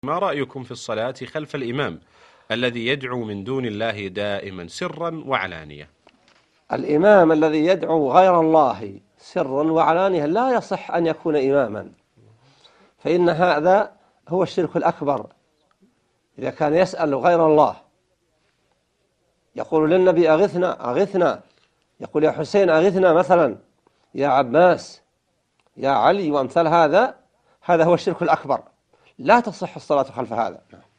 ما رأيكم في الصلاة خلف الإمام الذي يدعو من دون الله دائما سرا وعلانية؟ الإمام الذي يدعو غير الله سرا وعلانية لا يصح أن يكون إماما، فإن هذا هو الشرك الأكبر. إذا كان يسأل غير الله، يقول للنبي أغثنا أغثنا، يقول يا حسين أغثنا مثلا، يا عباس، يا علي، وأمثال هذا هو الشرك الأكبر، لا تصح الصلاة خلف هذا.